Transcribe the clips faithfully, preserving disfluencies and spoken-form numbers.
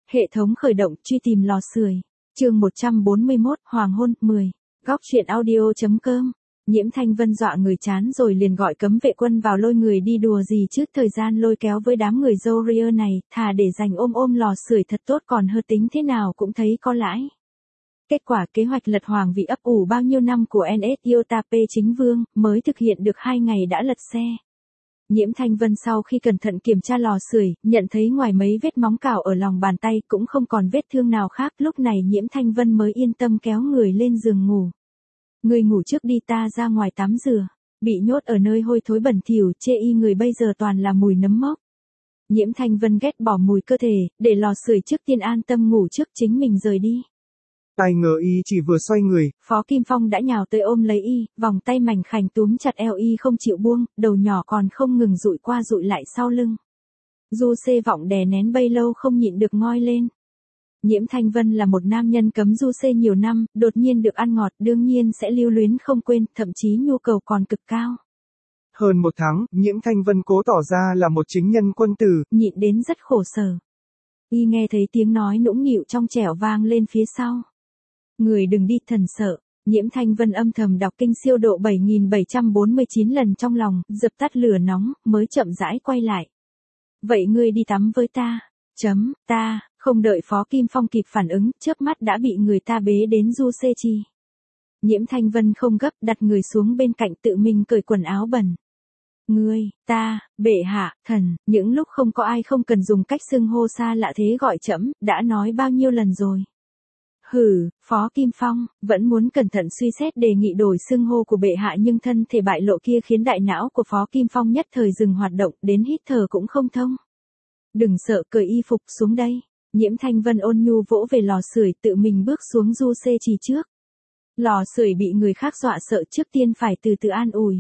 Hệ thống khởi động, truy tìm lò sưởi. Chương một trăm bốn mươi mốt, Hoàng hôn, mười. Góc truyện audio.com. Nhiễm Thanh Vân dọa người chán rồi liền gọi cấm vệ quân vào lôi người đi đùa gì chứ, thời gian lôi kéo với đám người Zoria này, thà để dành ôm ôm lò sưởi thật tốt còn hơn tính thế nào cũng thấy có lãi. Kết quả kế hoạch lật hoàng vị ấp ủ bao nhiêu năm của en ét Yotape chính vương, mới thực hiện được hai ngày đã lật xe. Nhiễm Thanh Vân sau khi cẩn thận kiểm tra lò sưởi, nhận thấy ngoài mấy vết móng cào ở lòng bàn tay cũng không còn vết thương nào khác, lúc này Nhiễm Thanh Vân mới yên tâm kéo người lên giường ngủ. Người ngủ trước đi, ta ra ngoài tắm rửa. Bị nhốt ở nơi hôi thối bẩn thỉu, chê y người bây giờ toàn là mùi nấm mốc. Nhiễm Thanh Vân ghét bỏ mùi cơ thể, để lò sưởi trước tiên an tâm ngủ trước chính mình rời đi. Ai ngờ y chỉ vừa xoay người, Phó Kim Phong đã nhào tới ôm lấy y, vòng tay mảnh khảnh túm chặt eo y không chịu buông, đầu nhỏ còn không ngừng dụi qua dụi lại sau lưng. Du Xê Vọng đè nén bấy lâu không nhịn được ngoi lên. Nhiễm Thanh Vân là một nam nhân cấm Du Xê nhiều năm, đột nhiên được ăn ngọt đương nhiên sẽ lưu luyến không quên, thậm chí nhu cầu còn cực cao. Hơn một tháng, Nhiễm Thanh Vân cố tỏ ra là một chính nhân quân tử, nhịn đến rất khổ sở. Y nghe thấy tiếng nói nũng nịu trong trẻo vang lên phía sau. Người đừng đi, thần sợ. Nhiễm Thanh Vân âm thầm đọc kinh siêu độ bảy nghìn bảy trăm bốn mươi chín lần trong lòng, dập tắt lửa nóng, mới chậm rãi quay lại. Vậy ngươi đi tắm với ta. Chấm, ta, không đợi Phó Kim Phong kịp phản ứng, chớp mắt đã bị người ta bế đến Du Xê Chi. Nhiễm Thanh Vân không gấp, đặt người xuống bên cạnh tự mình cởi quần áo bẩn. Ngươi, ta, bệ hạ, thần, những lúc không có ai không cần dùng cách xưng hô xa lạ thế gọi trẫm, đã nói bao nhiêu lần rồi. Hừ, Phó Kim Phong, vẫn muốn cẩn thận suy xét đề nghị đổi xưng hô của bệ hạ nhưng thân thể bại lộ kia khiến đại não của Phó Kim Phong nhất thời dừng hoạt động, đến hít thở cũng không thông. Đừng sợ, cởi y phục xuống đây. Nhiễm Thanh Vân ôn nhu vỗ về lò sưởi, tự mình bước xuống Du Xê Chi trước. Lò sưởi bị người khác dọa sợ, trước tiên phải từ từ an ủi.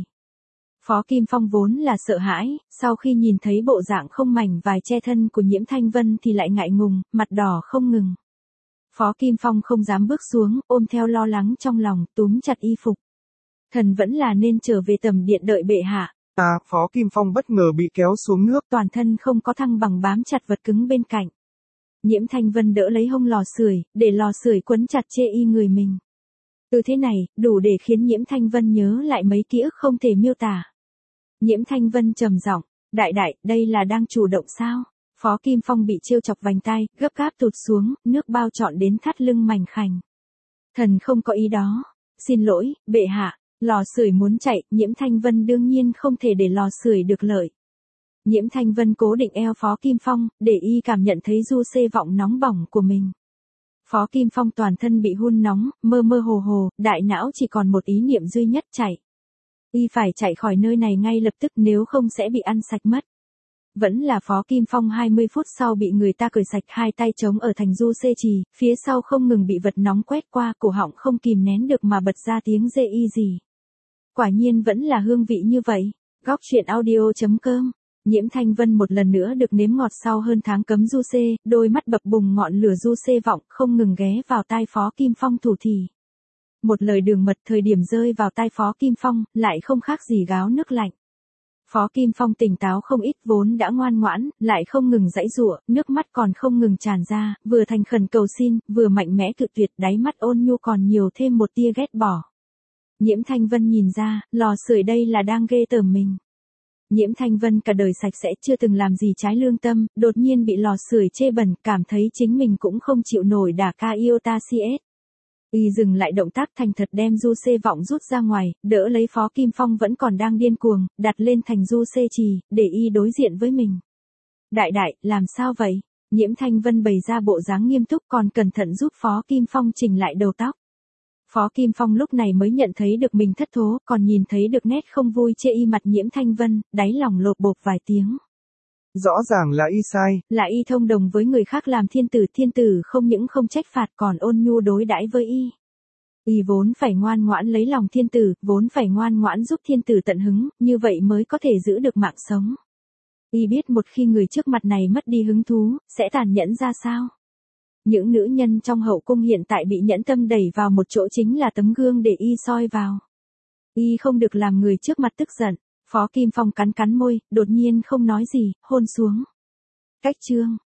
Phó Kim Phong vốn là sợ hãi, sau khi nhìn thấy bộ dạng không mảnh vải che thân của Nhiễm Thanh Vân thì lại ngại ngùng, mặt đỏ không ngừng. Phó Kim Phong không dám bước xuống, ôm theo lo lắng trong lòng, túm chặt y phục. Thần vẫn là nên trở về tầm điện đợi bệ hạ. À, Phó Kim Phong bất ngờ bị kéo xuống nước, toàn thân không có thăng bằng bám chặt vật cứng bên cạnh. Nhiễm Thanh Vân đỡ lấy hông lò sưởi, để lò sưởi quấn chặt chê y người mình. Từ thế này, đủ để khiến Nhiễm Thanh Vân nhớ lại mấy ký ức không thể miêu tả. Nhiễm Thanh Vân trầm giọng, đại đại, đây là đang chủ động sao? Phó Kim Phong bị trêu chọc vành tai, gấp gáp tụt xuống, nước bao trọn đến thắt lưng mảnh khảnh. Thần không có ý đó. Xin lỗi, bệ hạ. Lò sưởi muốn chạy, Nhiễm Thanh Vân đương nhiên không thể để lò sưởi được lợi. Nhiễm Thanh Vân cố định eo Phó Kim Phong, để y cảm nhận thấy Du Xê Vọng nóng bỏng của mình. Phó Kim Phong toàn thân bị hun nóng, mơ mơ hồ hồ, đại não chỉ còn một ý niệm duy nhất, chạy. Y phải chạy khỏi nơi này ngay lập tức, nếu không sẽ bị ăn sạch mất. Vẫn là Phó Kim Phong hai mươi phút sau bị người ta cởi sạch, hai tay trống ở thành Du Xê Trì, phía sau không ngừng bị vật nóng quét qua, cổ họng không kìm nén được mà bật ra tiếng dê y gì. Quả nhiên vẫn là hương vị như vậy. Góc truyện audio.com. Nhiễm Thanh Vân một lần nữa được nếm ngọt sau hơn tháng cấm Du Xê, đôi mắt bập bùng ngọn lửa Du Xê Vọng không ngừng ghé vào tai Phó Kim Phong thủ thỉ. Một lời đường mật thời điểm rơi vào tai Phó Kim Phong, lại không khác gì gáo nước lạnh. Phó Kim Phong tỉnh táo không ít, vốn đã ngoan ngoãn, lại không ngừng giãy giụa, nước mắt còn không ngừng tràn ra, vừa thành khẩn cầu xin, vừa mạnh mẽ cự tuyệt, đáy mắt ôn nhu còn nhiều thêm một tia ghét bỏ. Nhiễm Thanh Vân nhìn ra, lò sưởi đây là đang ghê tởm mình. Nhiễm Thanh Vân cả đời sạch sẽ chưa từng làm gì trái lương tâm, đột nhiên bị lò sưởi chê bẩn, cảm thấy chính mình cũng không chịu nổi đả ca iota cs. Y dừng lại động tác, thành thật đem Du Xê Vọng rút ra ngoài, đỡ lấy Phó Kim Phong vẫn còn đang điên cuồng, đặt lên thành Du Xê Trì, để y đối diện với mình. Đại đại, làm sao vậy? Nhiễm Thanh Vân bày ra bộ dáng nghiêm túc còn cẩn thận giúp Phó Kim Phong chỉnh lại đầu tóc. Phó Kim Phong lúc này mới nhận thấy được mình thất thố, còn nhìn thấy được nét không vui chê y mặt Nhiễm Thanh Vân, đáy lòng lột bột vài tiếng. Rõ ràng là y sai. Là y thông đồng với người khác làm thiên tử, thiên tử không những không trách phạt còn ôn nhu đối đãi với y. Y vốn phải ngoan ngoãn lấy lòng thiên tử, vốn phải ngoan ngoãn giúp thiên tử tận hứng, như vậy mới có thể giữ được mạng sống. Y biết một khi người trước mặt này mất đi hứng thú, sẽ tàn nhẫn ra sao. Những nữ nhân trong hậu cung hiện tại bị nhẫn tâm đẩy vào một chỗ chính là tấm gương để y soi vào. Y không được làm người trước mặt tức giận. Phó Kim Phong cắn cắn môi, đột nhiên không nói gì, hôn xuống. Cách chương.